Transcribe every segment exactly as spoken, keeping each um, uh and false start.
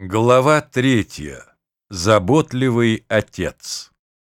Глава третья. Заботливый отец.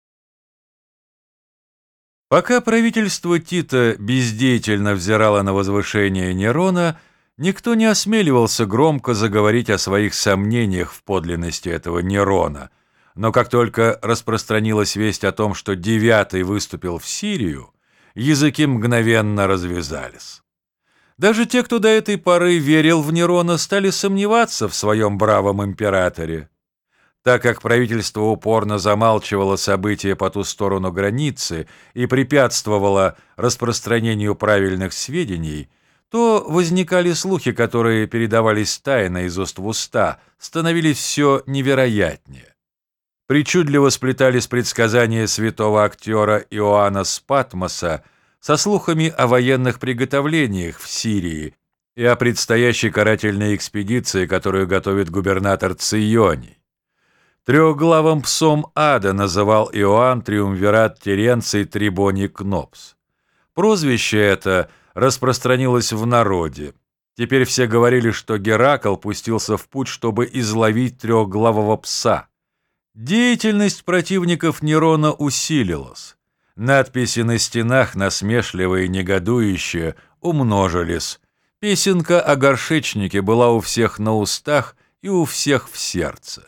Пока правительство Тита бездеятельно взирало на возвышение Нерона, никто не осмеливался громко заговорить о своих сомнениях в подлинности этого Нерона. Но как только распространилась весть о том, что девятый выступил в Сирию, языки мгновенно развязались. Даже те, кто до этой поры верил в Нерона, стали сомневаться в своем бравом императоре. Так как правительство упорно замалчивало события по ту сторону границы и препятствовало распространению правильных сведений, то возникали слухи, которые передавались тайно из уст в уста, становились все невероятнее. Причудливо сплетались предсказания святого актера Иоанна Спатмоса со слухами о военных приготовлениях в Сирии и о предстоящей карательной экспедиции, которую готовит губернатор Ционий. Трехглавым псом ада называл Иоанн триумвират Теренций Трибоний Кнопс. Прозвище это распространилось в народе. Теперь все говорили, что Геракл пустился в путь, чтобы изловить трехглавого пса. Деятельность противников Нерона усилилась. Надписи на стенах, насмешливые и негодующие, умножились. Песенка о горшечнике была у всех на устах и у всех в сердце.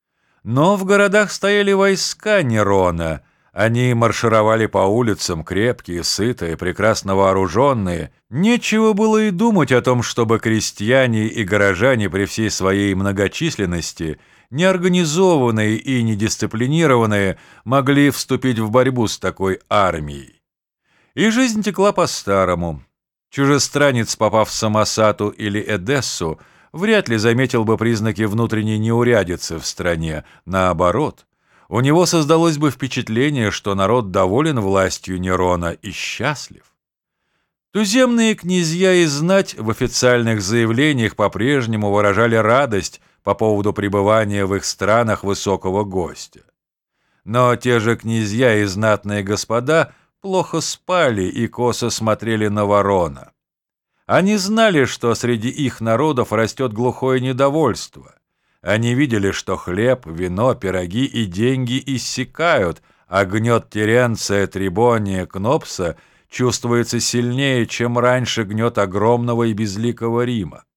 Но в городах стояли войска Нерона. Они маршировали по улицам, крепкие, сытые, прекрасно вооруженные. Нечего было и думать о том, чтобы крестьяне и горожане при всей своей многочисленности, неорганизованные и недисциплинированные, могли вступить в борьбу с такой армией. И жизнь текла по-старому. Чужестранец, попав в Самосату или Эдессу, вряд ли заметил бы признаки внутренней неурядицы в стране. Наоборот, у него создалось бы впечатление, что народ доволен властью Нерона и счастлив. Туземные князья и знать в официальных заявлениях по-прежнему выражали радость по поводу пребывания в их странах высокого гостя. Но те же князья и знатные господа плохо спали и косо смотрели на ворона. Они знали, что среди их народов растет глухое недовольство. Они видели, что хлеб, вино, пироги и деньги иссякают, а гнет Теренция Трибония Кнопса чувствуется сильнее, чем раньше гнет огромного и безликого Рима.